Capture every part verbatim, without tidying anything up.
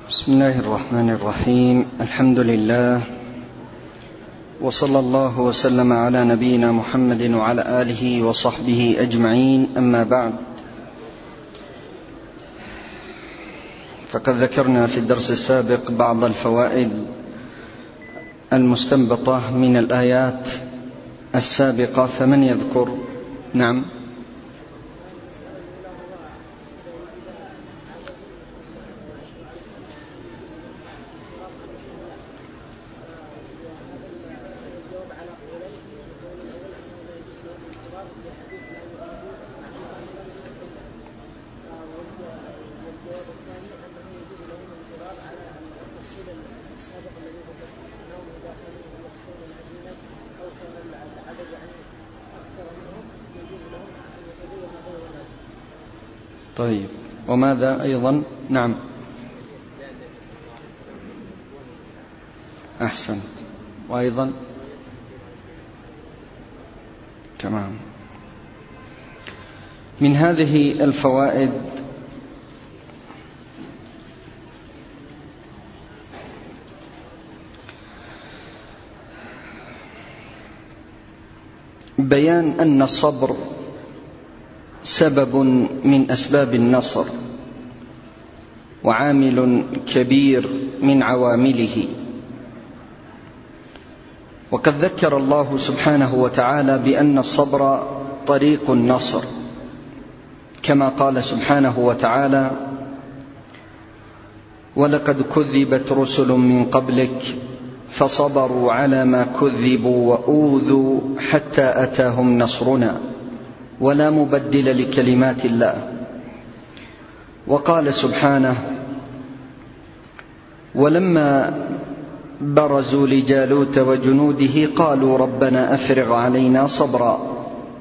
بسم الله الرحمن الرحيم. الحمد لله وصلى الله وسلم على نبينا محمد وعلى آله وصحبه أجمعين، أما بعد، فقد ذكرنا في الدرس السابق بعض الفوائد المستنبطة من الآيات السابقة، فمن يذكر؟ نعم. طيب، وماذا أيضا؟ نعم، أحسنت. وأيضا تمام. من هذه الفوائد بيان أن الصبر سبب من أسباب النصر وعامل كبير من عوامله. وقد ذكر الله سبحانه وتعالى بأن الصبر طريق النصر، كما قال سبحانه وتعالى: ولقد كذبت رسل من قبلك فصبروا على ما كذبوا وأوذوا حتى أتاهم نصرنا ولا مبدل لكلمات الله. وقال سبحانه: ولما برزوا لجالوت وجنوده قالوا ربنا أفرغ علينا صبرا.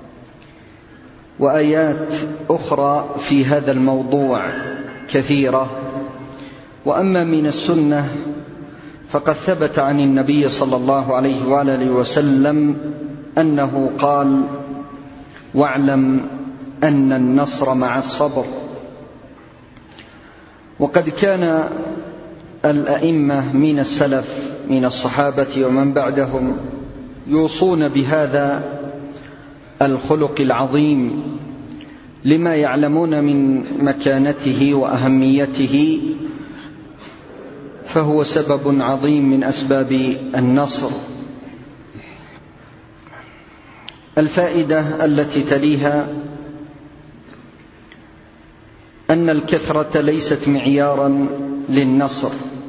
وآيات أخرى في هذا الموضوع كثيرة. وأما من السنة فقد ثبت عن النبي صلى الله عليه وآله وسلم أنه قال: واعلم أن النصر مع الصبر. وقد كان الأئمة من السلف من الصحابة ومن بعدهم يوصون بهذا الخلق العظيم لما يعلمون من مكانته وأهميته، فهو سبب عظيم من أسباب النصر. الفائدة التي تليها أن الكثرة ليست معيارا للنصر،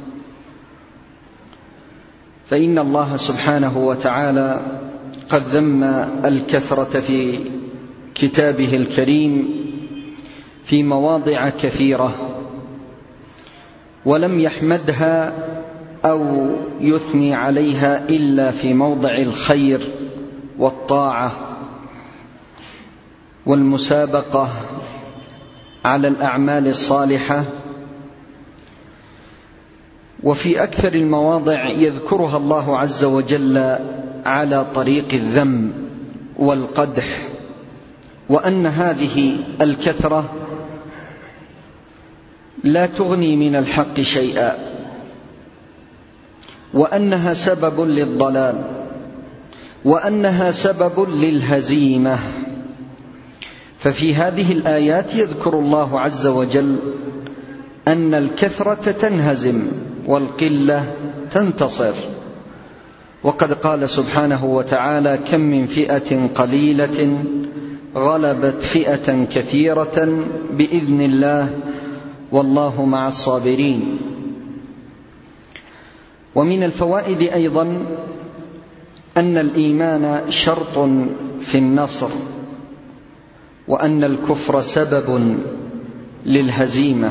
فإن الله سبحانه وتعالى قد ذم الكثرة في كتابه الكريم في مواضع كثيرة، ولم يحمدها أو يثني عليها إلا في موضع الخير والطاعة والمسابقة على الأعمال الصالحة. وفي أكثر المواضع يذكرها الله عز وجل على طريق الذم والقدح، وأن هذه الكثرة لا تغني من الحق شيئا، وأنها سبب للضلال، وأنها سبب للهزيمة. ففي هذه الآيات يذكر الله عز وجل أن الكثرة تنهزم والقلة تنتصر. وقد قال سبحانه وتعالى: كم من فئة قليلة غلبت فئة كثيرة بإذن الله والله مع الصابرين. ومن الفوائد أيضا أن الإيمان شرط في النصر، وأن الكفر سبب للهزيمة.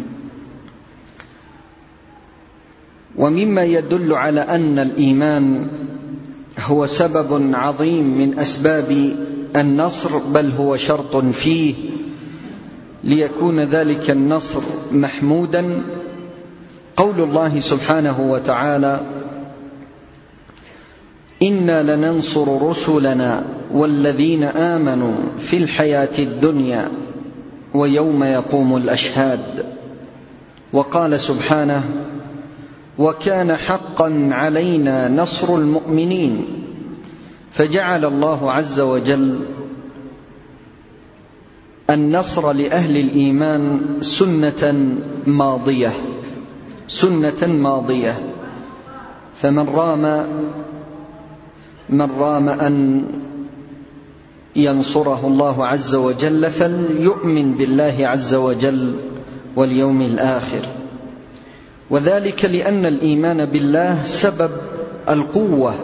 ومما يدل على أن الإيمان هو سبب عظيم من أسباب النصر، بل هو شرط فيه ليكون ذلك النصر محمودا، قول الله سبحانه وتعالى: إنا لننصر رسلنا والذين آمنوا في الحياة الدنيا ويوم يقوم الأشهاد. وقال سبحانه: وكان حقا علينا نصر المؤمنين. فجعل الله عز وجل النصر لأهل الإيمان سنة ماضية سنة ماضية فمن رام من رام أن ينصره الله عز وجل فليؤمن بالله عز وجل واليوم الآخر، وذلك لأن الإيمان بالله سبب القوة،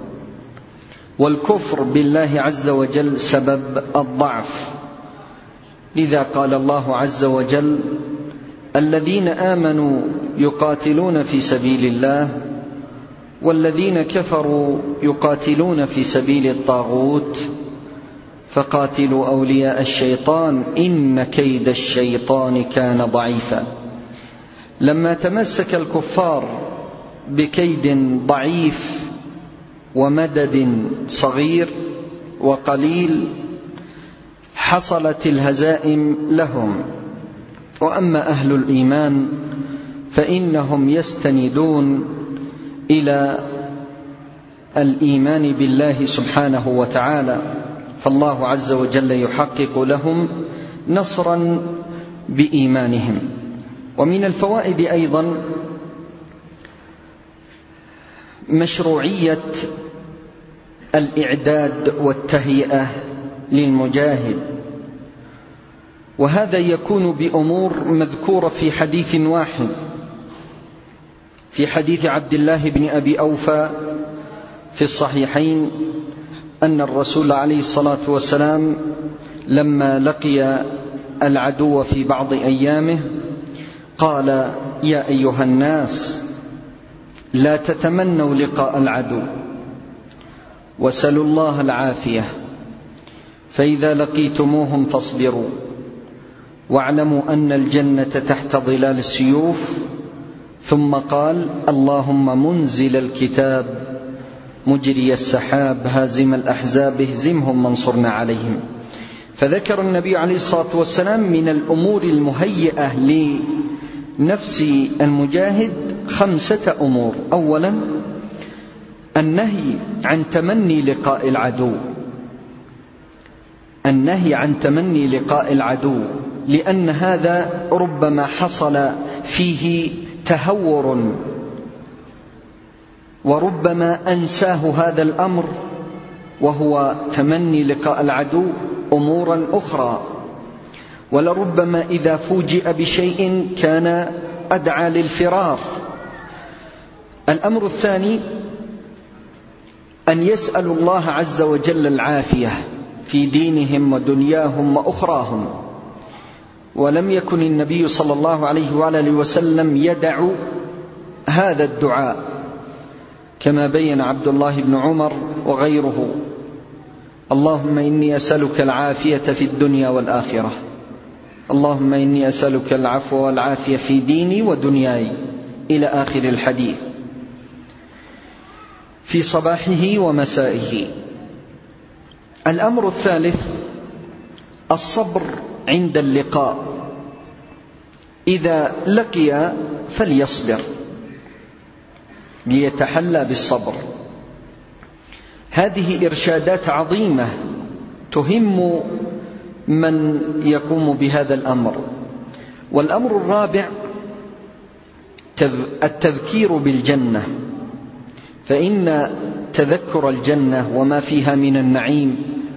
والكفر بالله عز وجل سبب الضعف. لذا قال الله عز وجل: الذين آمنوا يقاتلون في سبيل الله والذين كفروا يقاتلون في سبيل الطاغوت فقاتلوا أولياء الشيطان إن كيد الشيطان كان ضعيفا. لما تمسك الكفار بكيد ضعيف ومدد صغير وقليل حصلت الهزائم لهم. وأما أهل الإيمان فإنهم يستندون إلى الإيمان بالله سبحانه وتعالى، فالله عز وجل يحقق لهم نصرا بإيمانهم. ومن الفوائد أيضا مشروعية الإعداد والتهيئة للمجاهد، وهذا يكون بأمور مذكورة في حديث واحد، في حديث عبد الله بن أبي أوفى في الصحيحين أن الرسول عليه الصلاة والسلام لما لقي العدو في بعض أيامه قال: يا أيها الناس لا تتمنوا لقاء العدو وسلوا الله العافية، فإذا لقيتموهم فاصبروا واعلموا أن الجنة تحت ظلال السيوف. ثم قال: اللهم منزل الكتاب مجري السحاب هازم الأحزاب اهزمهم وانصرنا عليهم. فذكر النبي عليه الصلاة والسلام من الأمور المهيئة لنفس المجاهد خمسة أمور. أولا النهي عن تمني لقاء العدو النهي عن تمني لقاء العدو لأن هذا ربما حصل فيه تهور، وربما أنساه هذا الأمر وهو تمني لقاء العدو أمورا أخرى، ولربما إذا فوجئ بشيء كان أدعى للفرار. الأمر الثاني أن يسألوا الله عز وجل العافية في دينهم ودنياهم وأخراهم، ولم يكن النبي صلى الله عليه وآله وسلم يدع هذا الدعاء كما بين عبد الله بن عمر وغيره: اللهم إني أسألك العافية في الدنيا والآخرة، اللهم إني أسألك العفو والعافية في ديني ودنياي، إلى آخر الحديث في صباحه ومسائه. الأمر الثالث الصبر عند اللقاء، إذا لقي فليصبر ليتحلى بالصبر. هذه إرشادات عظيمة تهم من يقوم بهذا الأمر. والأمر الرابع التذكير بالجنة، فإن تذكر الجنة وما فيها من النعيم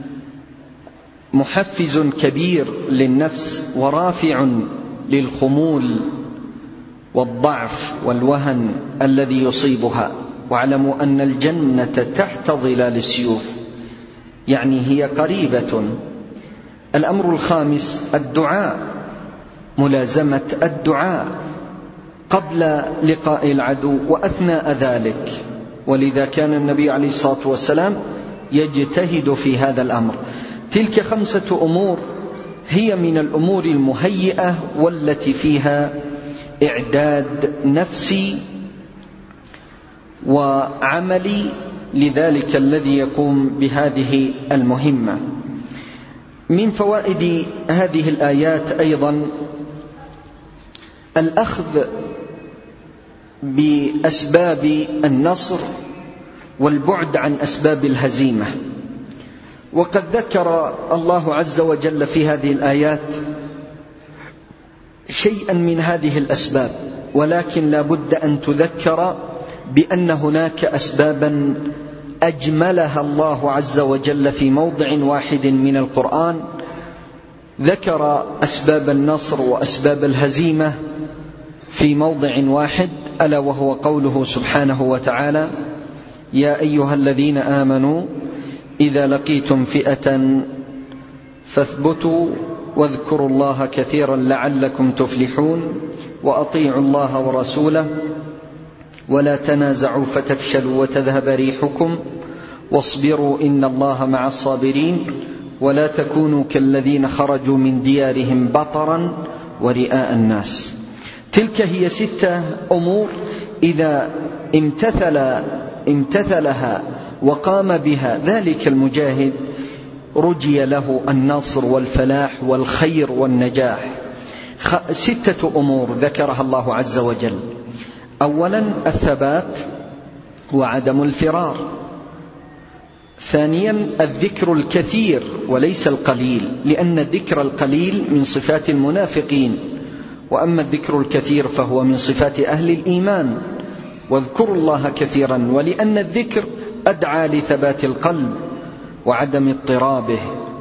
محفز كبير للنفس ورافع للخمول والضعف والوهن الذي يصيبها. واعلموا أن الجنة تحت ظلال السيوف، يعني هي قريبة. الأمر الخامس الدعاء، ملازمة الدعاء قبل لقاء العدو وأثناء ذلك، ولذا كان النبي عليه الصلاة والسلام يجتهد في هذا الأمر. تلك خمسة أمور هي من الأمور المهيئة والتي فيها إعداد نفسي وعملي لذلك الذي يقوم بهذه المهمة. من فوائد هذه الآيات أيضا الأخذ بأسباب النصر والبعد عن أسباب الهزيمة. وقد ذكر الله عز وجل في هذه الآيات شيئا من هذه الأسباب، ولكن لا بد أن تذكر بأن هناك أسبابا أجملها الله عز وجل في موضع واحد من القرآن. ذكر أسباب النصر وأسباب الهزيمة في موضع واحد، ألا وهو قوله سبحانه وتعالى: يا أيها الذين آمنوا إذا لقيتم فئة فاثبتوا واذكروا الله كثيرا لعلكم تفلحون وأطيعوا الله ورسوله ولا تنازعوا فتفشلوا وتذهب ريحكم واصبروا إن الله مع الصابرين ولا تكونوا كالذين خرجوا من ديارهم بطرا ورئاء الناس. تلك هي ستة أمور إذا امتثل امتثلها وقام بها ذلك المجاهد رجي له النصر والفلاح والخير والنجاح. ستة أمور ذكرها الله عز وجل: أولا الثبات وعدم الفرار. ثانيا الذكر الكثير وليس القليل، لأن الذكر القليل من صفات المنافقين، وأما الذكر الكثير فهو من صفات أهل الإيمان. واذكروا الله كثيرا، ولأن الذكر أدعى لثبات القلب وعدم اضطرابه.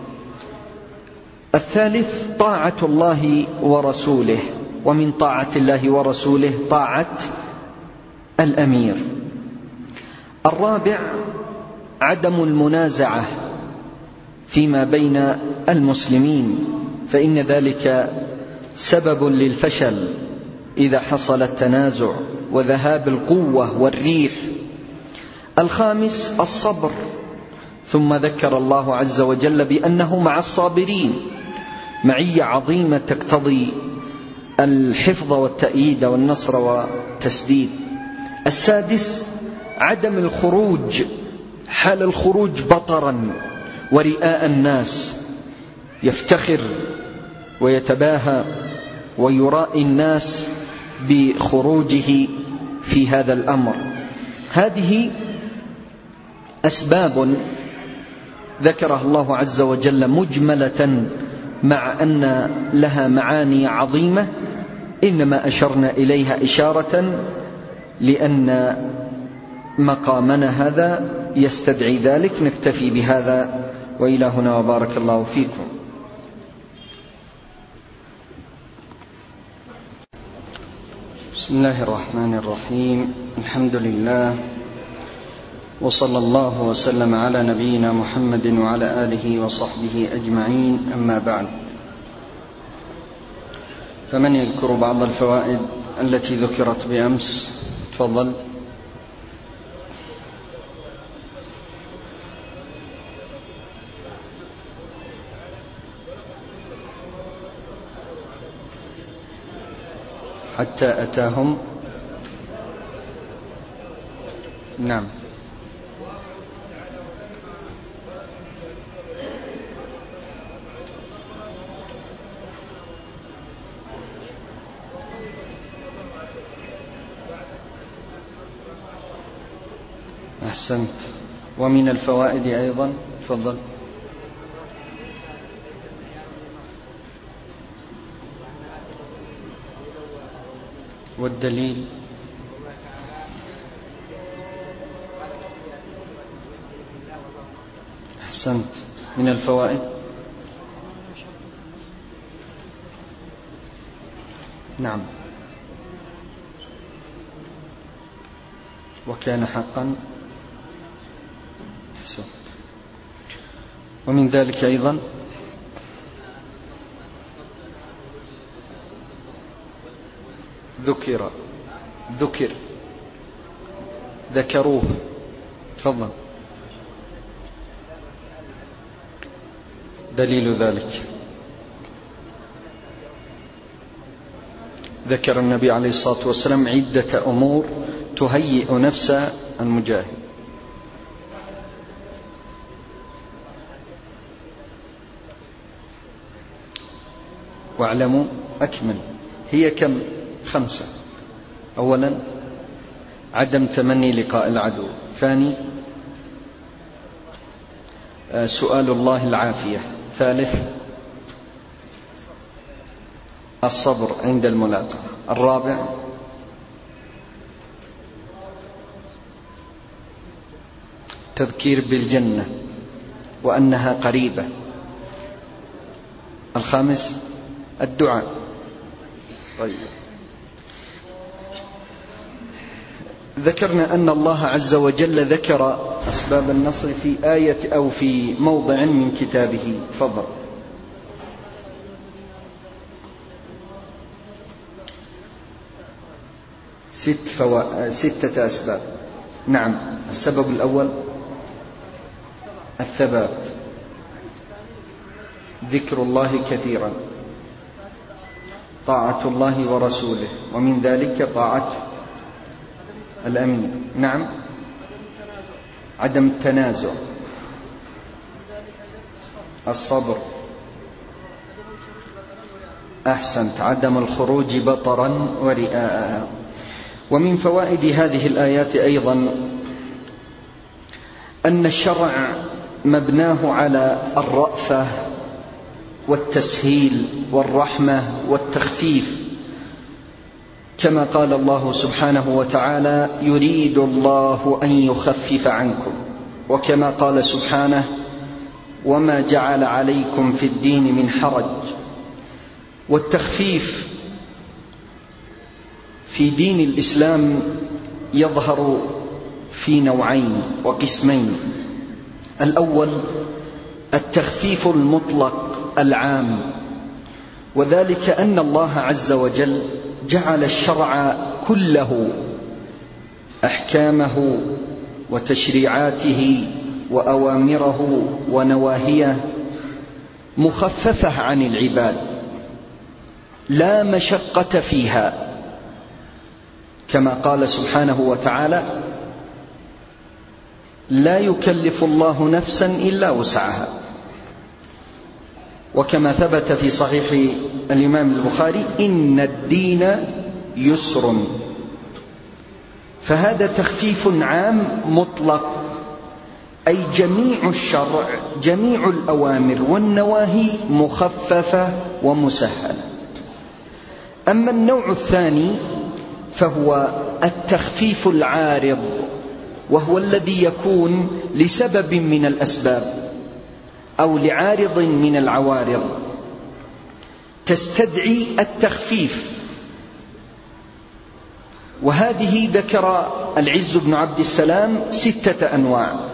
الثالث طاعة الله ورسوله، ومن طاعة الله ورسوله طاعة الأمير. الرابع عدم المنازعة فيما بين المسلمين، فإن ذلك سبب للفشل إذا حصل التنازع وذهاب القوة والريح. الخامس الصبر، ثم ذكر الله عز وجل بأنه مع الصابرين، معية عظيمة تقتضي الحفظ والتأييد والنصر والتسديد. السادس عدم الخروج حال الخروج بطرا ورئاء الناس، يفتخر ويتباهى ويرائي الناس بخروجه في هذا الأمر. هذه أسباب ذكرها الله عز وجل مجملة مع أن لها معاني عظيمة، إنما أشرنا إليها إشارة لأن مقامنا هذا يستدعي ذلك. نكتفي بهذا، وإلى هنا وبارك الله فيكم. بسم الله الرحمن الرحيم. الحمد لله، وصلى الله وسلم على نبينا محمد وعلى آله وصحبه أجمعين، أما بعد، فمن يذكر بعض الفوائد التي ذكرت بأمس؟ تفضل. حتى أتاهم. نعم. أحسنت. ومن الفوائد أيضا؟ تفضل. والدليل؟ أحسنت. من الفوائد؟ نعم. وكان حقا. أحسنت. ومن ذلك أيضا ذكر ذكر ذكروه. تفضل. دليل ذلك ذكر النبي عليه الصلاة والسلام عدة أمور تهيئ نفس المجاهد. واعلموا أكمل. هي كم؟ خمسة. أولا عدم تمني لقاء العدو. ثاني سؤال الله العافية. ثالث الصبر عند الملاقاة. الرابع تذكير بالجنة وأنها قريبة. الخامس الدعاء. طيب، ذكرنا أن الله عز وجل ذكر أسباب النصر في آية أو في موضع من كتابه. تفضل. ست فوا... ستة أسباب. نعم. السبب الأول الثبات، ذكر الله كثيرا، طاعة الله ورسوله، ومن ذلك طاعة الأمير. نعم. عدم التنازع، الصبر، أحسنت، عدم الخروج بطرا ورئاء. ومن فوائد هذه الآيات أيضا أن الشرع مبناه على الرأفة والتسهيل والرحمة والتخفيف، كما قال الله سبحانه وتعالى: يريد الله أن يخفف عنكم، وكما قال سبحانه: وما جعل عليكم في الدين من حرج. والتخفيف في دين الإسلام يظهر في نوعين وقسمين. الأول التخفيف المطلق العام، وذلك أن الله عز وجل جعل الشرع كله، أحكامه وتشريعاته وأوامره ونواهيه، مخففة عن العباد، لا مشقة فيها، كما قال سبحانه وتعالى: لا يكلف الله نفسا إلا وسعها. وكما ثبت في صحيح الإمام البخاري: إن الدين يسر. فهذا تخفيف عام مطلق، أي جميع الشرع، جميع الأوامر والنواهي مخففة ومسهلة. أما النوع الثاني فهو التخفيف العارض، وهو الذي يكون لسبب من الأسباب أو لعارض من العوارض تستدعي التخفيف. وهذه ذكر العز بن عبد السلام ستة أنواع.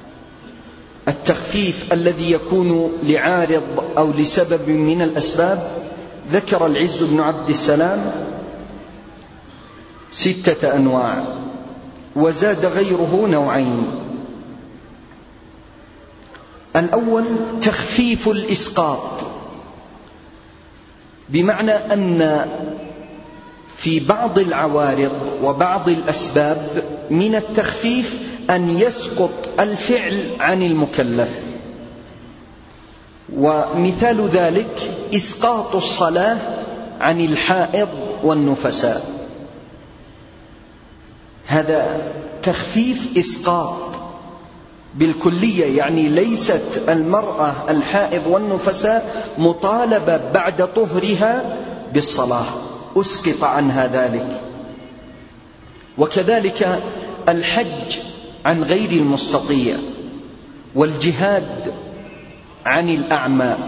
التخفيف الذي يكون لعارض أو لسبب من الأسباب ذكر العز بن عبد السلام ستة أنواع، وزاد غيره نوعين. الأول تخفيف الإسقاط، بمعنى أن في بعض العوارض وبعض الأسباب من التخفيف أن يسقط الفعل عن المكلف. ومثال ذلك إسقاط الصلاة عن الحائض والنفساء، هذا تخفيف إسقاط بالكلية، يعني ليست المرأة الحائض والنفساء مطالبة بعد طهرها بالصلاة، أسقط عنها ذلك. وكذلك الحج عن غير المستطيع، والجهاد عن الأعمى،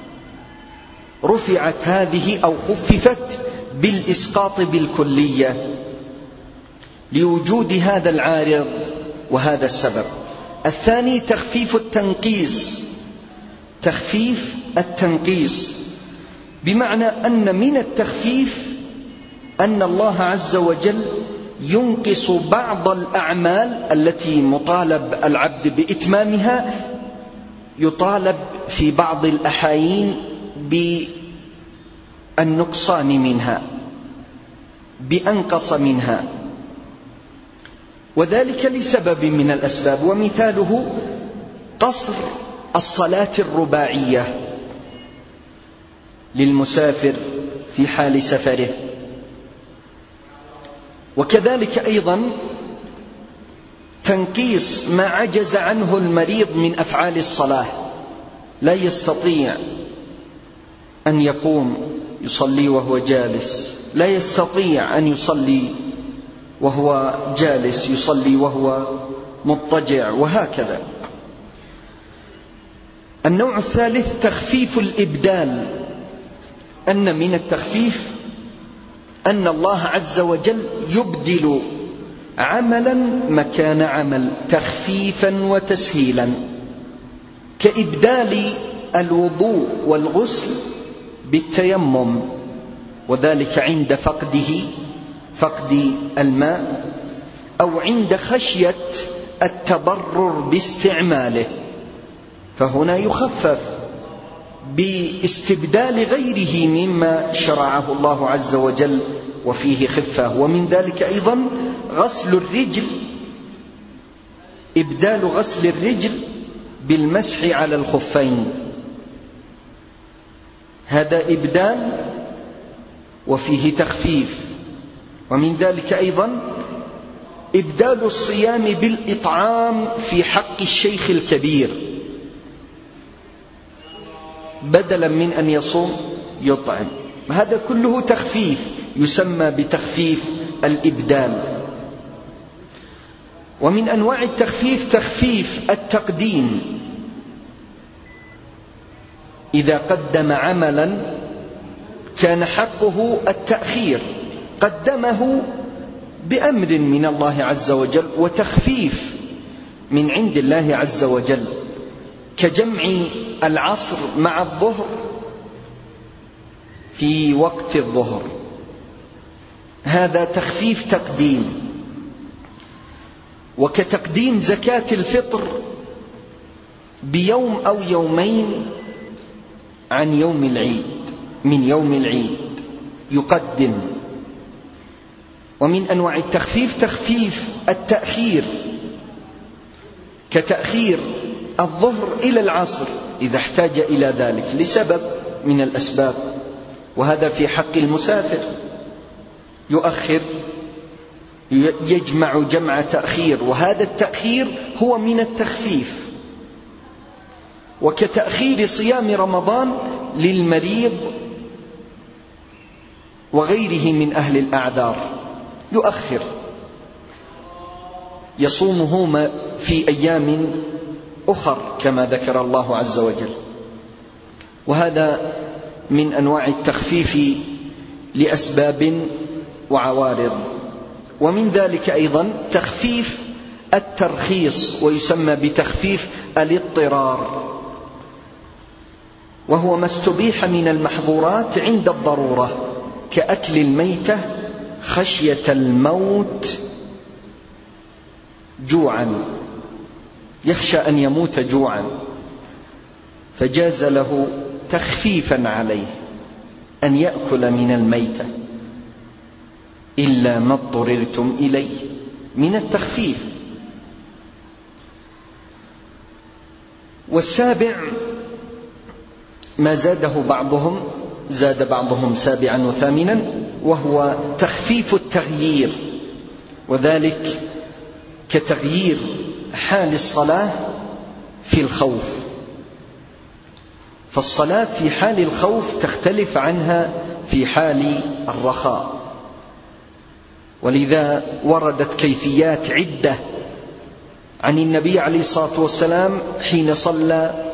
رفعت هذه أو خففت بالإسقاط بالكلية لوجود هذا العارض وهذا السبب. الثاني تخفيف التنقيص، تخفيف التنقيص بمعنى أن من التخفيف أن الله عز وجل ينقص بعض الأعمال التي مطالب العبد بإتمامها، يطالب في بعض الأحايين بالنقصان منها، بأنقص منها، وذلك لسبب من الأسباب. ومثاله قصر الصلاة الرباعية للمسافر في حال سفره، وكذلك أيضا تنقيص ما عجز عنه المريض من أفعال الصلاة، لا يستطيع أن يقوم يصلي وهو جالس، لا يستطيع أن يصلي وهو جالس، يصلي وهو مضطجع، وهكذا. النوع الثالث تخفيف الإبدال، أن من التخفيف أن الله عز وجل يبدل عملا مكان عمل تخفيفا وتسهيلا، كإبدال الوضوء والغسل بالتيمم، وذلك عند فقده فقد الماء، أو عند خشية التضرر باستعماله، فهنا يخفف باستبدال غيره مما شرعه الله عز وجل وفيه خفة. ومن ذلك أيضا غسل الرجل، إبدال غسل الرجل بالمسح على الخفين، هذا إبدال وفيه تخفيف. ومن ذلك أيضا إبدال الصيام بالإطعام في حق الشيخ الكبير، بدلا من أن يصوم يطعم، هذا كله تخفيف يسمى بتخفيف الإبدال. ومن أنواع التخفيف تخفيف التقديم، إذا قدم عملا كان حقه التأخير قدمه بأمر من الله عز وجل وتخفيف من عند الله عز وجل، كجمع العصر مع الظهر في وقت الظهر، هذا تخفيف تقديم. وكتقديم زكاة الفطر بيوم أو يومين عن يوم العيد، من يوم العيد يقدم. ومن أنواع التخفيف تخفيف التأخير، كتأخير الظهر إلى العصر إذا احتاج إلى ذلك لسبب من الأسباب، وهذا في حق المسافر، يؤخر يجمع جمع تأخير، وهذا التأخير هو من التخفيف. وكتأخير صيام رمضان للمريض وغيره من أهل الأعذار، يؤخر يصومه في أيام أخر كما ذكر الله عز وجل، وهذا من أنواع التخفيف لأسباب وعوارض. ومن ذلك أيضا تخفيف الترخيص، ويسمى بتخفيف الاضطرار، وهو ما استبيح من المحظورات عند الضرورة، كأكل الميتة خشية الموت جوعا، يخشى أن يموت جوعا، فجاز له تخفيفا عليه أن يأكل من الميتة إلا ما اضطررتم إليه، من التخفيف. والسابع ما زاده بعضهم، زاد بعضهم سابعا وثامنا، وهو تخفيف التغيير، وذلك كتغيير حال الصلاة في الخوف، فالصلاة في حال الخوف تختلف عنها في حال الرخاء، ولذا وردت كيفيات عدة عن النبي عليه الصلاة والسلام حين صلى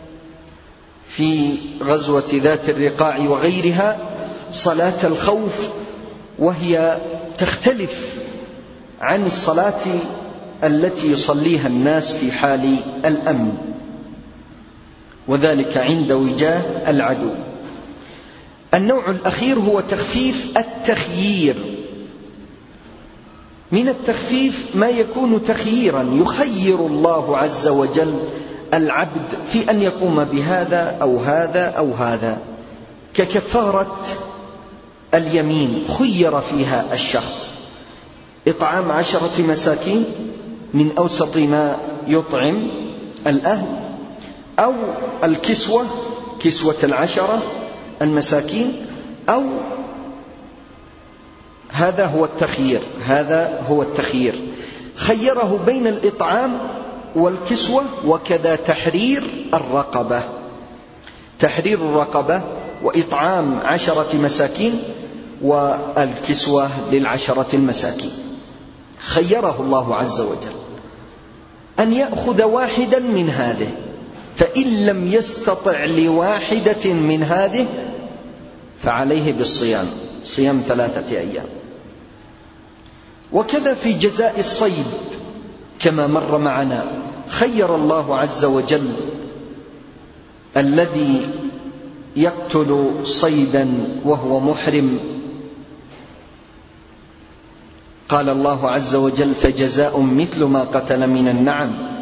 في غزوة ذات الرقاع وغيرها صلاة الخوف، وهي تختلف عن الصلاة التي يصليها الناس في حال الأمن، وذلك عند وجاه العدو. النوع الأخير هو تخفيف التخيير. من التخفيف ما يكون تخييرا، يخير الله عز وجل العبد في أن يقوم بهذا أو هذا أو هذا، ككفارة اليمين خير فيها الشخص، إطعام عشرة مساكين من أوسط ما يطعم الأهل، أو الكسوة كسوة العشرة المساكين، أو هذا هو التخيير هذا هو التخيير خيره بين الإطعام والكسوة وكذا تحرير الرقبة تحرير الرقبة وإطعام عشرة مساكين والكسوة للعشرة المساكين. خيره الله عز وجل أن يأخذ واحدا من هذه، فإن لم يستطع لواحدة من هذه فعليه بالصيام، صيام ثلاثة أيام. وكذا في جزاء الصيد كما مر معنا، خير الله عز وجل الذي يقتل صيدا وهو محرم، قال الله عز وجل فجزاء مثل ما قتل من النعم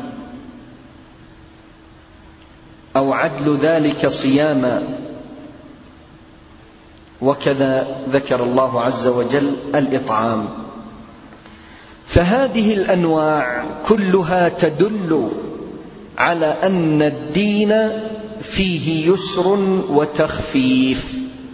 أو عدل ذلك صياما. وكذا ذكر الله عز وجل الإطعام. فهذه الأنواع كلها تدل على أن الدين فيه يسر وتخفيف،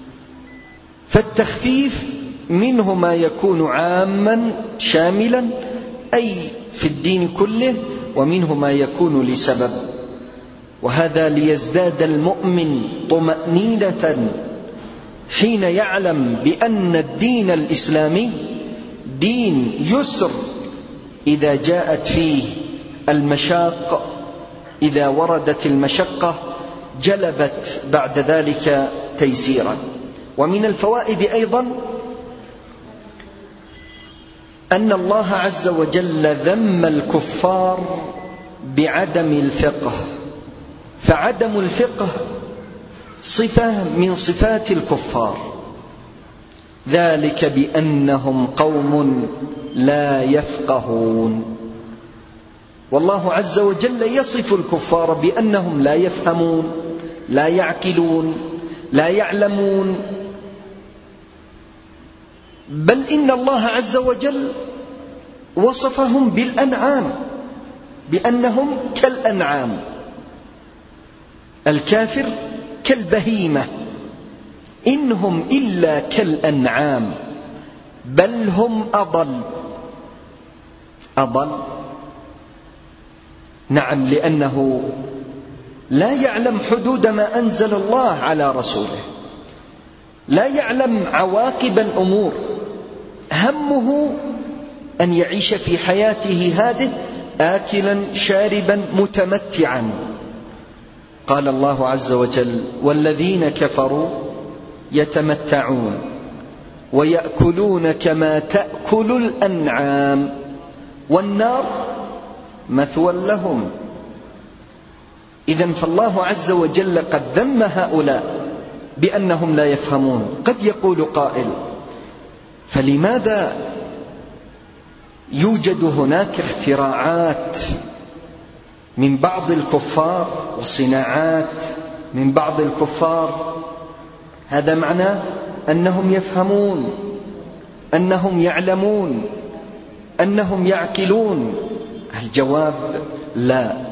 فالتخفيف منه ما يكون عاما شاملا أي في الدين كله، ومنه ما يكون لسبب، وهذا ليزداد المؤمن طمأنينة حين يعلم بأن الدين الإسلامي دين يسر إذا جاءت فيه المشاق، إذا وردت المشقة جلبت بعد ذلك تيسيرا. ومن الفوائد أيضا أن الله عز وجل ذم الكفار بعدم الفقه، فعدم الفقه صفة من صفات الكفار، ذلك بأنهم قوم لا يفقهون. والله عز وجل يصف الكفار بأنهم لا يفهمون، لا يعقلون، لا يعلمون، بل إن الله عز وجل وصفهم بالأنعام بأنهم كالأنعام. الكافر كالبهيمة، إنهم إلا كالأنعام بل هم أضل. أضل نعم، لأنه لا يعلم حدود ما أنزل الله على رسوله، لا يعلم عواقب الأمور، همه أن يعيش في حياته هذه آكلا شاربا متمتعا. قال الله عز وجل والذين كفروا يتمتعون ويأكلون كما تأكل الأنعام والنار مثوى لهم. إذن فالله عز وجل قد ذم هؤلاء بأنهم لا يفهمون. قد يقول قائل فلماذا يوجد هناك اختراعات من بعض الكفار وصناعات من بعض الكفار؟ هذا معناه أنهم يفهمون، أنهم يعلمون، أنهم يعقلون. الجواب لا.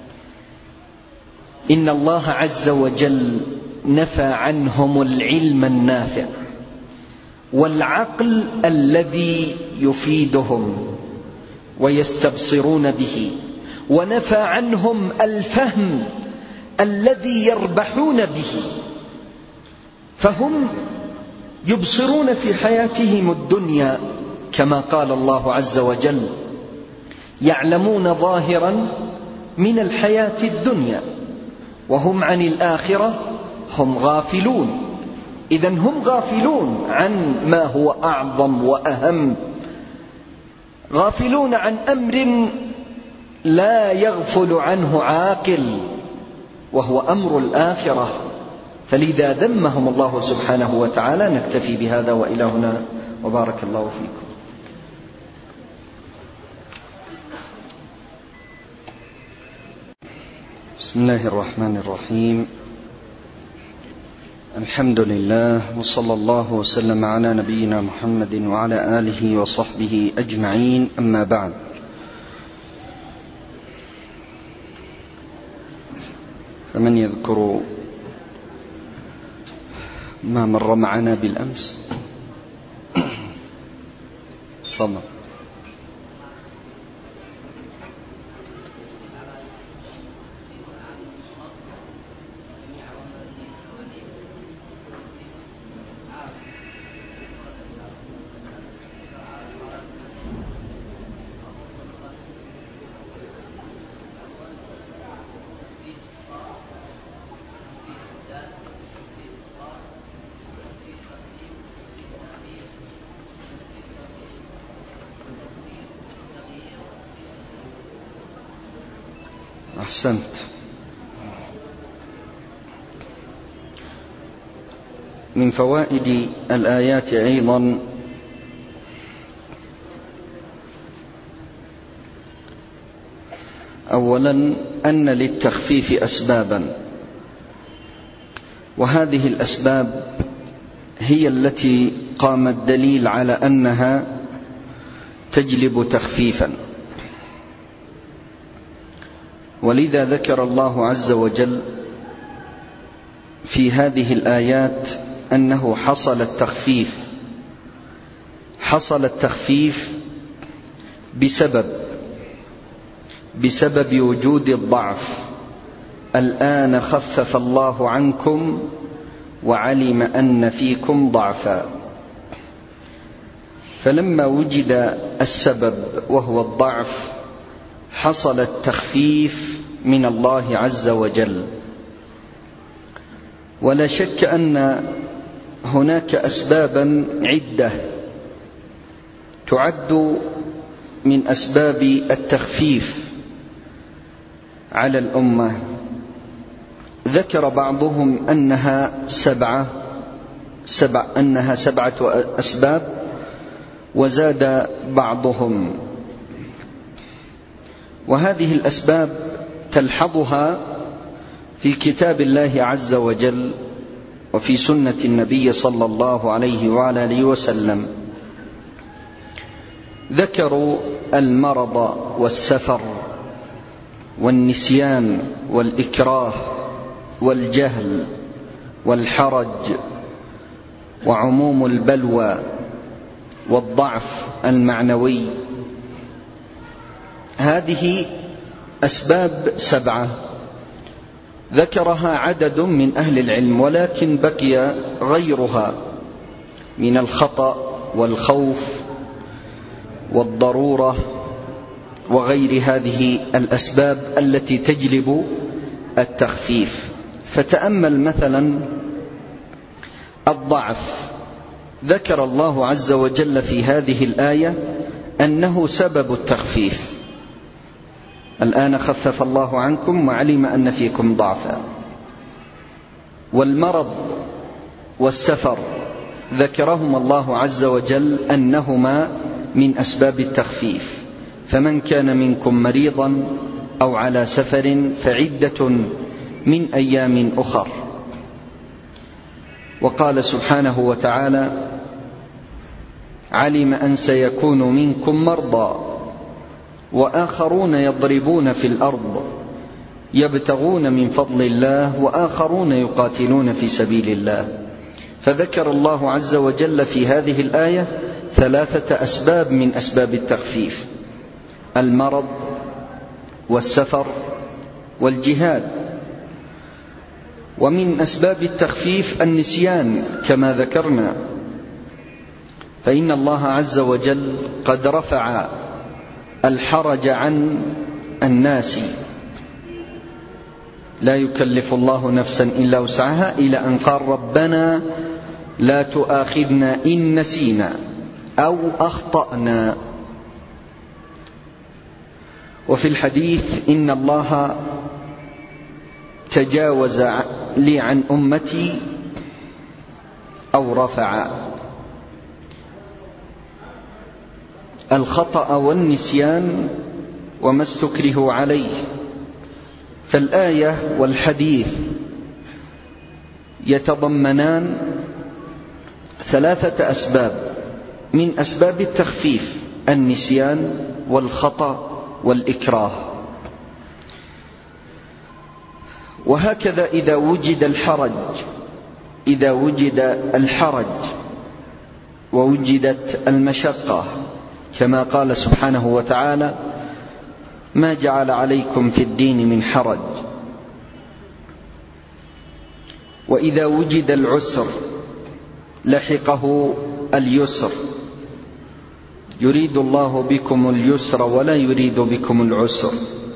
إن الله عز وجل نفى عنهم العلم النافع والعقل الذي يفيدهم ويستبصرون به، ونفى عنهم الفهم الذي يربحون به، فهم يبصرون في حياتهم الدنيا كما قال الله عز وجل يعلمون ظاهرا من الحياة الدنيا وهم عن الآخرة هم غافلون. إذن هم غافلون عن ما هو أعظم وأهم، غافلون عن أمر لا يغفل عنه عاقل وهو أمر الآخرة. فلذا ذمهم الله سبحانه وتعالى. نكتفي بهذا وإلى هنا، وبارك الله فيكم. بسم الله الرحمن الرحيم. الحمد لله، وصلى الله وسلم على نبينا محمد وعلى آله وصحبه أجمعين، أما بعد. فمن يذكر ما مر معنا بالأمس؟ تفضل. أحسنت. من فوائد الآيات أيضا أولا أن للتخفيف أسبابا، وهذه الأسباب هي التي قام الدليل على أنها تجلب تخفيفا، ولذا ذكر الله عز وجل في هذه الآيات أنه حصل التخفيف حصل التخفيف بسبب بسبب وجود الضعف. الآن خفف الله عنكم وعلم أن فيكم ضعفا، فلما وجد السبب وهو الضعف حصل التخفيف من الله عز وجل. ولا شك أن هناك أسبابا عدة تعد من أسباب التخفيف على الأمة، ذكر بعضهم أنها سبعة سبع أنها سبعة أسباب، وزاد بعضهم. وهذه الأسباب تلحظها في كتاب الله عز وجل وفي سنة النبي صلى الله عليه وعلى آله وسلم. ذكروا المرض والسفر والنسيان والإكراه والجهل والحرج وعموم البلوى والضعف المعنوي. هذه أسباب سبعة ذكرها عدد من أهل العلم، ولكن بقي غيرها من الخطأ والخوف والضرورة وغير هذه الأسباب التي تجلب التخفيف. فتأمل مثلا الضعف، ذكر الله عز وجل في هذه الآية أنه سبب التخفيف. الآن خفف الله عنكم وعلم أن فيكم ضعفا. والمرض والسفر ذكرهم الله عز وجل أنهما من أسباب التخفيف. فمن كان منكم مريضا أو على سفر فعدة من أيام أخر. وقال سبحانه وتعالى: علم أن سيكون منكم مرضى وآخرون يضربون في الأرض يبتغون من فضل الله وآخرون يقاتلون في سبيل الله. فذكر الله عز وجل في هذه الآية ثلاثة أسباب من أسباب التخفيف: المرض والسفر والجهاد. ومن أسباب التخفيف النسيان كما ذكرنا، فإن الله عز وجل قد رفع الحرج عن الناس، لا يكلف الله نفسا إلا وسعها، إلى أن قال: ربنا لا تؤاخذنا إن نسينا أو أخطأنا. وفي الحديث: إن الله تجاوز لي عن أمتي أو رفع. الخطأ والنسيان وما استكرهوا عليه. فالآية والحديث يتضمنان ثلاثة أسباب من أسباب التخفيف: النسيان والخطأ والإكراه. وهكذا إذا وجد الحرج إذا وجد الحرج ووجدت المشقة كما قال سبحانه وتعالى: ما جعل عليكم في الدين من حرج. وإذا وجد العسر لحقه اليسر، يريد الله بكم اليسر ولا يريد بكم العسر.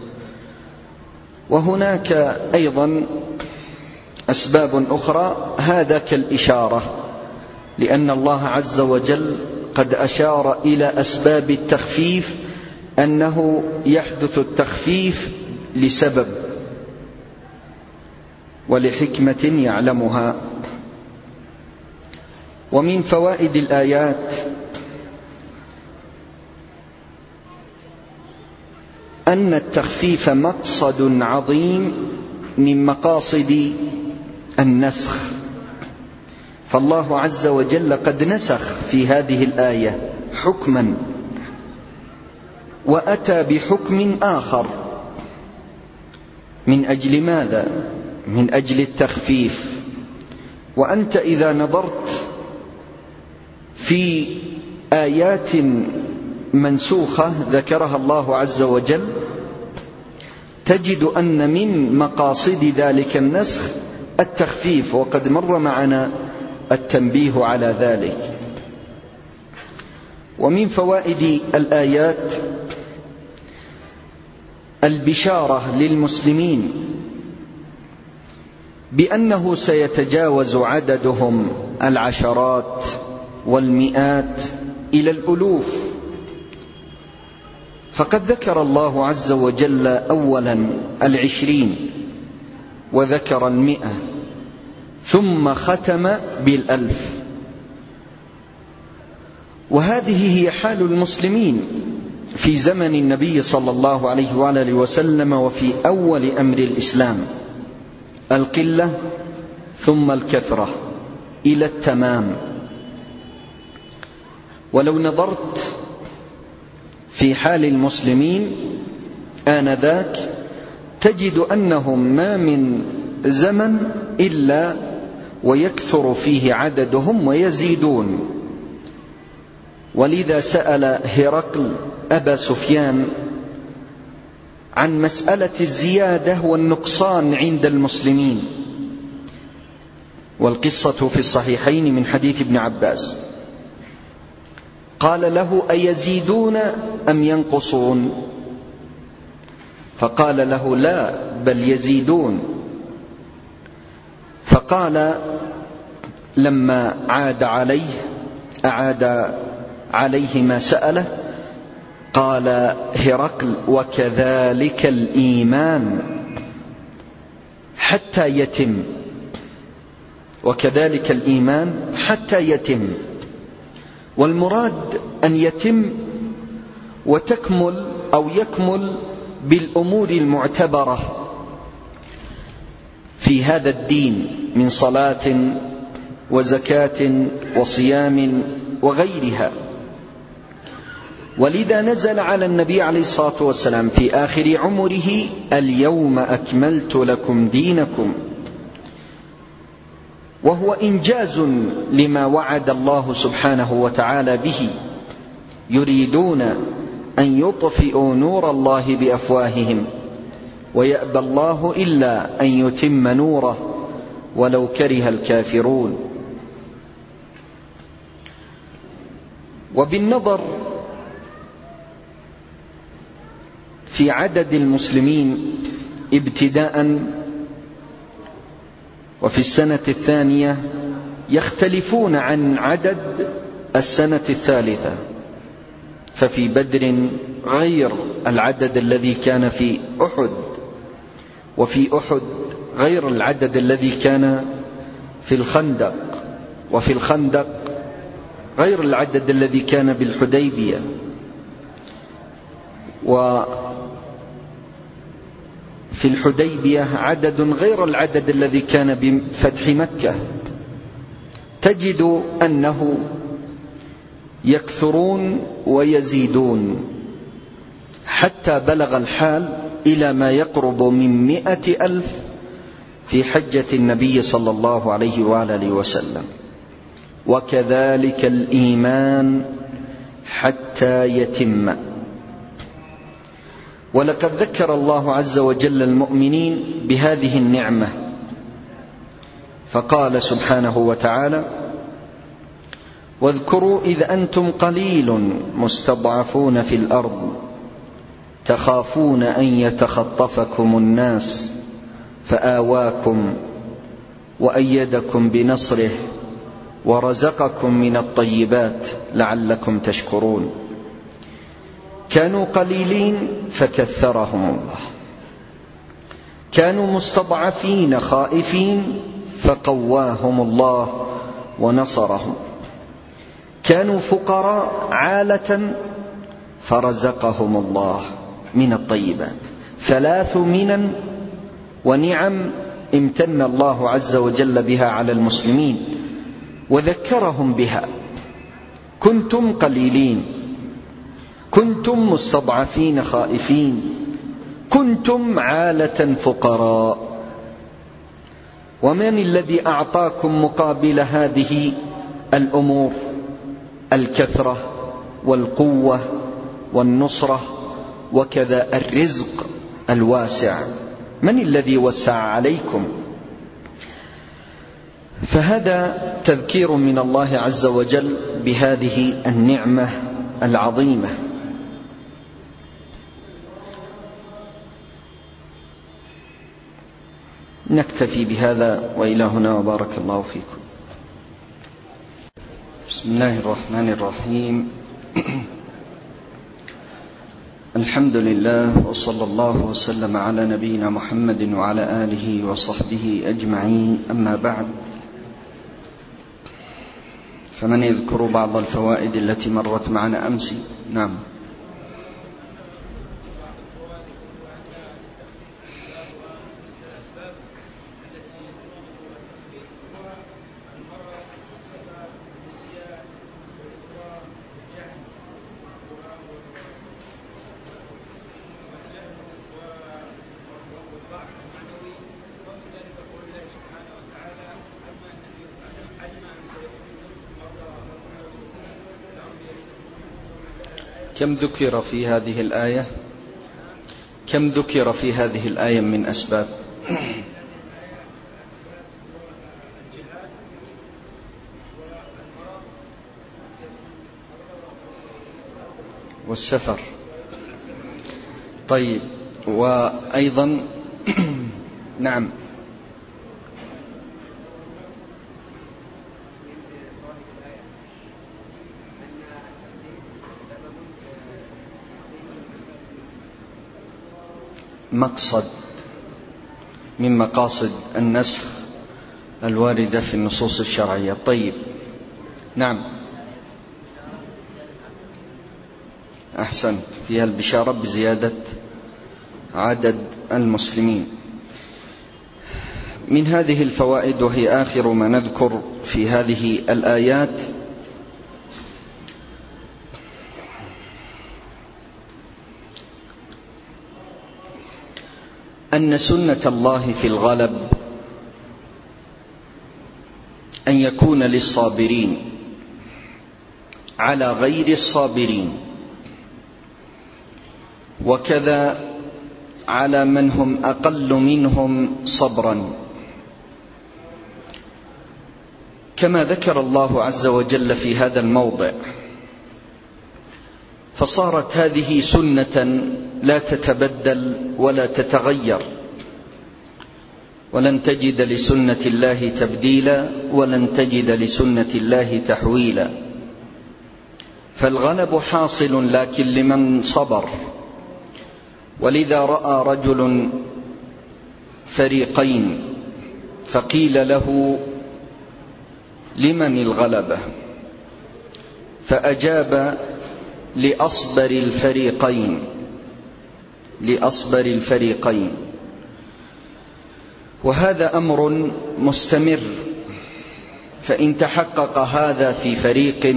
وهناك أيضا أسباب أخرى، هذا كالإشارة، لأن الله عز وجل قد أشار إلى أسباب التخفيف أنه يحدث التخفيف لسبب ولحكمة يعلمها. ومن فوائد الآيات أن التخفيف مقصد عظيم من مقاصد النسخ، فالله عز وجل قد نسخ في هذه الآية حكما وأتى بحكم آخر. من أجل ماذا؟ من أجل التخفيف. وأنت إذا نظرت في آيات منسوخة ذكرها الله عز وجل تجد أن من مقاصد ذلك النسخ التخفيف، وقد مر معنا التنبيه على ذلك. ومن فوائد الآيات البشارة للمسلمين بأنه سيتجاوز عددهم العشرات والمئات إلى الألوف، فقد ذكر الله عز وجل أولا العشرين وذكر المئة ثم ختم بالألف. وهذه هي حال المسلمين في زمن النبي صلى الله عليه وآله وسلم وفي أول أمر الإسلام، القلة ثم الكثرة إلى التمام. ولو نظرت في حال المسلمين آنذاك تجد أنهم ما من زمن إلا ويكثر فيه عددهم ويزيدون. ولذا سأل هرقل أبا سفيان عن مسألة الزيادة والنقصان عند المسلمين، والقصة في الصحيحين من حديث ابن عباس. قال له: أيزيدون أم ينقصون؟ فقال له: لا، بل يزيدون. فقال لما عاد عليه أعاد عليه ما سأله، قال هرقل: وكذلك الإيمان حتى يتم، وكذلك الإيمان حتى يتم. والمراد أن يتم وتكمل أو يكمل بالأمور المعتبرة في هذا الدين من صلاة وزكاة وصيام وغيرها. ولذا نزل على النبي عليه الصلاة والسلام في آخر عمره: اليوم أكملت لكم دينكم، وهو إنجاز لما وعد الله سبحانه وتعالى به. يريدون أن يطفئوا نور الله بأفواههم ويأبى الله إلا أن يتم نوره ولو كره الكافرون. وبالنظر في عدد المسلمين ابتداء وفي السنة الثانية يختلفون عن عدد السنة الثالثة، ففي بدر غير العدد الذي كان في أحد، وفي أحد غير العدد الذي كان في الخندق، وفي الخندق غير العدد الذي كان بالحديبية، وفي الحديبية عدد غير العدد الذي كان بفتح مكة. تجد أنه يكثرون ويزيدون حتى بلغ الحال إلى ما يقرب من مئة ألف في حجة النبي صلى الله عليه وآله وسلم. وكذلك الإيمان حتى يتم. ولقد ذكر الله عز وجل المؤمنين بهذه النعمة فقال سبحانه وتعالى: واذكروا إذ أنتم قليل مستضعفون في الأرض تخافون أن يتخطفكم الناس فآواكم وأيدكم بنصره ورزقكم من الطيبات لعلكم تشكرون. كانوا قليلين فكثرهم الله، كانوا مستضعفين خائفين فقواهم الله ونصرهم، كانوا فقراء عالة فرزقهم الله من الطيبات. ثلاث منن ونعم امتن الله عز وجل بها على المسلمين وذكرهم بها. كنتم قليلين، كنتم مستضعفين خائفين، كنتم عالة فقراء. ومن الذي أعطاكم مقابل هذه الأمور؟ الكثرة والقوة والنصرة وكذا الرزق الواسع. من الذي وسع عليكم؟ فهذا تذكير من الله عز وجل بهذه النعمة العظيمة. نكتفي بهذا وإلى هنا وبارك الله فيكم. بسم الله الرحمن الرحيم. الحمد لله وصلى الله وسلم على نبينا محمد وعلى آله وصحبه أجمعين. أما بعد، فمن يذكر بعض الفوائد التي مرت معنا أمس؟ نعم. كم ذكر في هذه الآية كم ذكر في هذه الآية من أسباب؟ والسفر. طيب، وأيضا نعم مقصد من مقاصد النسخ الواردة في النصوص الشرعية. طيب، نعم، أحسنت، فيها البشارة بزيادة عدد المسلمين. من هذه الفوائد، وهي آخر ما نذكر في هذه الآيات، أن سنة الله في الغلب أن يكون للصابرين على غير الصابرين، وكذا على من هم أقل منهم صبرا، كما ذكر الله عز وجل في هذا الموضع. فصارت هذه سنة لا تتبدل ولا تتغير، ولن تجد لسنة الله تبديلا ولن تجد لسنة الله تحويلا. فالغلب حاصل لكن لمن صبر. ولذا رأى رجل فريقين فقيل له: لمن الغلبة؟ فأجاب: لأصبر الفريقين لأصبر الفريقين. وهذا أمر مستمر، فإن تحقق هذا في فريق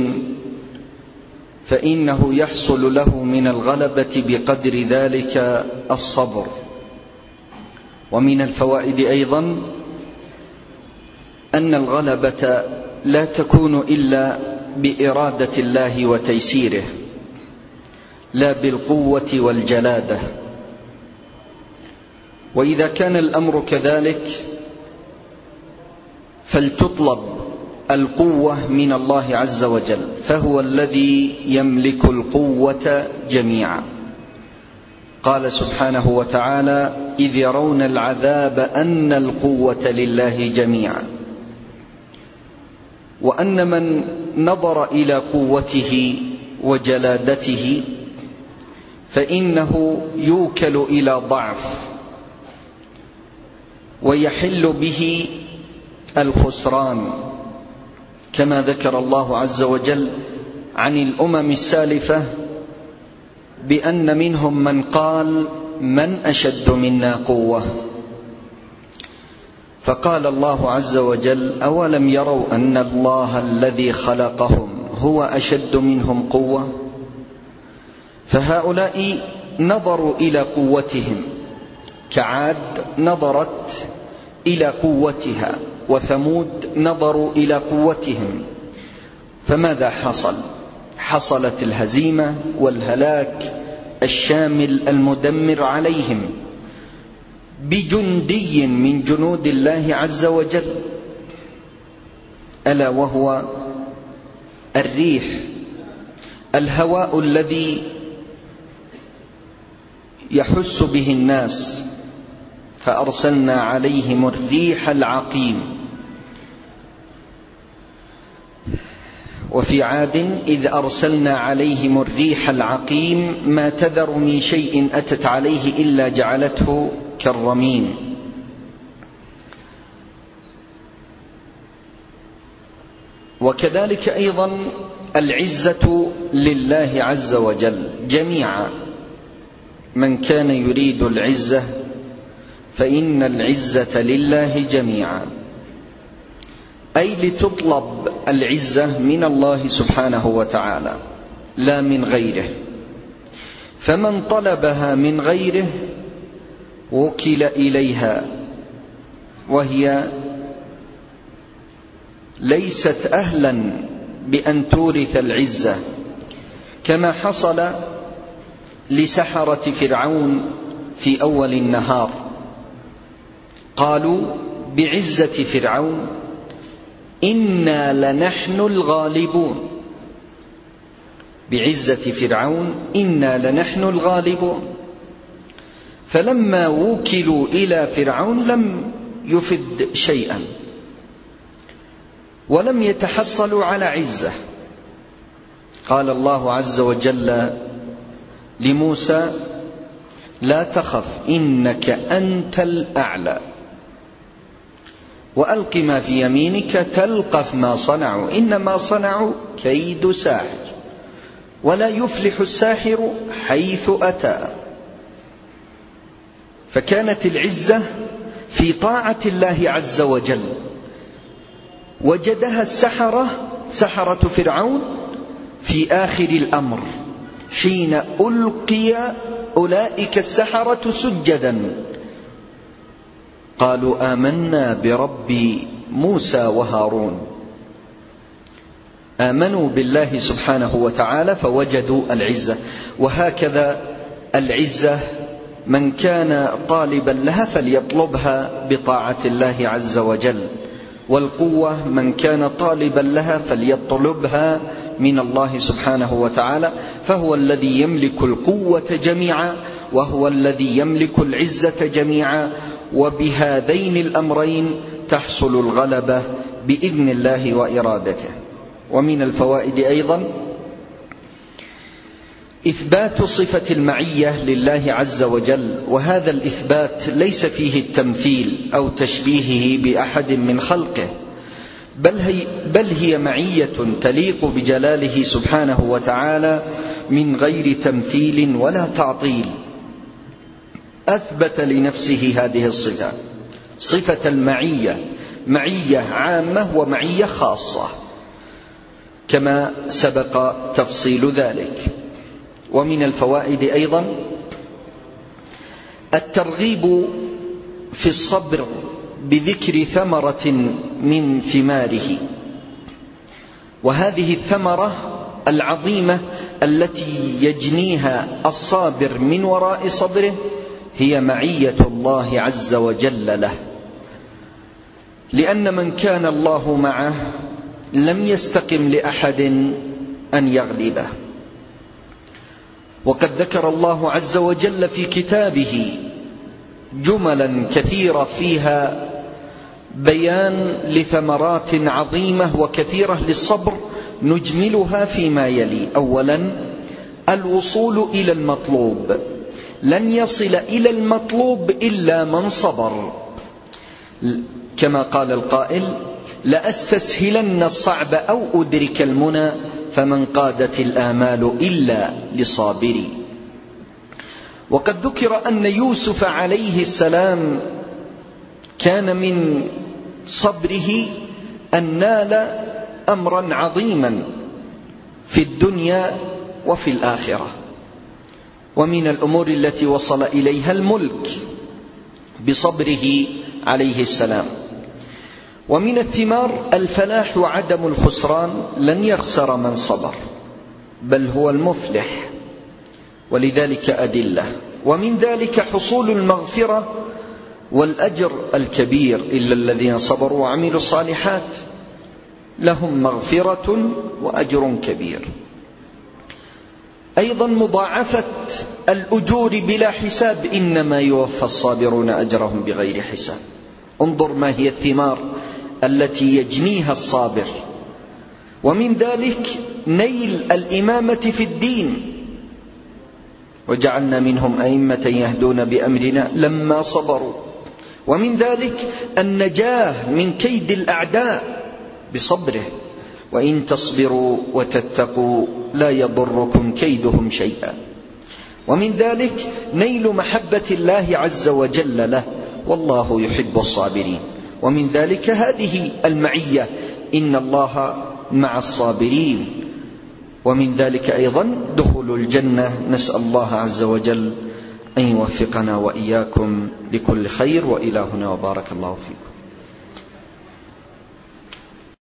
فإنه يحصل له من الغلبة بقدر ذلك الصبر. ومن الفوائد أيضا أن الغلبة لا تكون إلا بإرادة الله وتيسيره لا بالقوة والجلادة. وإذا كان الأمر كذلك فلتطلب القوة من الله عز وجل، فهو الذي يملك القوة جميعا. قال سبحانه وتعالى: إذ يرون العذاب أن القوة لله جميعا، وأن من نظر إلى قوته وجلادته فإنه يوكل إلى ضعف ويحل به الخسران، كما ذكر الله عز وجل عن الأمم السالفة بأن منهم من قال: من أشد منا قوة؟ فقال الله عز وجل: أولم يروا أن الله الذي خلقهم هو أشد منهم قوة؟ فهؤلاء نظروا إلى قوتهم، كعاد نظرت إلى قوتها، وثمود نظروا إلى قوتهم، فماذا حصل؟ حصلت الهزيمة والهلاك الشامل المدمر عليهم بجندي من جنود الله عز وجل، ألا وهو الريح، الهواء الذي يحس به الناس، فأرسلنا عليهم الريح العقيم. وفي عاد إذ أرسلنا عليهم الريح العقيم ما تذر من شيء أتت عليه إلا جعلته كالرميم. وكذلك أيضا العزة لله عز وجل جميعا، من كان يريد العزة فإن العزة لله جميعا، أي لتطلب العزة من الله سبحانه وتعالى لا من غيره، فمن طلبها من غيره وكل إليها، وهي ليست أهلا بأن تورث العزة، كما حصل لسحرة فرعون في أول النهار، قالوا بعزة فرعون إنا لنحن الغالبون، بعزة فرعون إنا لنحن الغالبون. فلما وكلوا إلى فرعون لم يفد شيئا، ولم يتحصلوا على عزة. قال الله عز وجل لموسى: لا تخف إنك أنت الأعلى، وألق ما في يمينك تلقف ما صنعوا إنما صنعوا كيد ساحر، ولا يفلح الساحر حيث أتى. فكانت العزة في طاعة الله عز وجل، وجدها السحرة سحرة فرعون في آخر الأمر حين ألقي أولئك السحرة سجدا، قالوا آمنا برب موسى وهارون، آمنوا بالله سبحانه وتعالى فوجدوا العزة. وهكذا العزة من كان طالبا لها فليطلبها بطاعة الله عز وجل، والقوة من كان طالبا لها فليطلبها من الله سبحانه وتعالى، فهو الذي يملك القوة جميعا، وهو الذي يملك العزة جميعا، وبهذين الأمرين تحصل الغلبة بإذن الله وإرادته. ومن الفوائد أيضا إثبات صفة المعية لله عز وجل، وهذا الإثبات ليس فيه التمثيل أو تشبيهه بأحد من خلقه، بل هي, بل هي معية تليق بجلاله سبحانه وتعالى من غير تمثيل ولا تعطيل. أثبت لنفسه هذه الصفة، صفة المعية، معية عامة ومعية خاصة، كما سبق تفصيل ذلك. ومن الفوائد أيضا الترغيب في الصبر بذكر ثمرة من ثماره، وهذه الثمرة العظيمة التي يجنيها الصابر من وراء صبره هي معية الله عز وجل له، لأن من كان الله معه لم يستقم لأحد أن يغلبه. وقد ذكر الله عز وجل في كتابه جملا كثيرة فيها بيان لثمرات عظيمة وكثيرة للصبر، نجملها فيما يلي. أولا، الوصول إلى المطلوب، لن يصل إلى المطلوب إلا من صبر، كما قال القائل: لأستسهلن الصعب أو أدرك المنى فمن قادت الآمال إلا لصابري. وقد ذكر أن يوسف عليه السلام كان من صبره أن نال أمرا عظيما في الدنيا وفي الآخرة، ومن الأمور التي وصل إليها الملك بصبره عليه السلام. ومن الثمار الفلاح وعدم الخسران، لن يخسر من صبر بل هو المفلح، ولذلك أدلة. ومن ذلك حصول المغفرة والأجر الكبير، إلا الذين صبروا وعملوا الصالحات لهم مغفرة وأجر كبير. أيضا مضاعفة الأجور بلا حساب، إنما يوفى الصابرون أجرهم بغير حساب. انظر ما هي الثمار التي يجنيها الصابر. ومن ذلك نيل الإمامة في الدين، وجعلنا منهم أئمة يهدون بأمرنا لما صبروا. ومن ذلك النجاة من كيد الأعداء بصبره، وإن تصبروا وتتقوا لا يضركم كيدهم شيئا. ومن ذلك نيل محبة الله عز وجل له، والله يحب الصابرين. ومن ذلك هذه المعية، إن الله مع الصابرين. ومن ذلك أيضا دخول الجنة، نسأل الله عز وجل أن يوفقنا وإياكم لكل خير. وإلى هنا وبارك الله فيكم.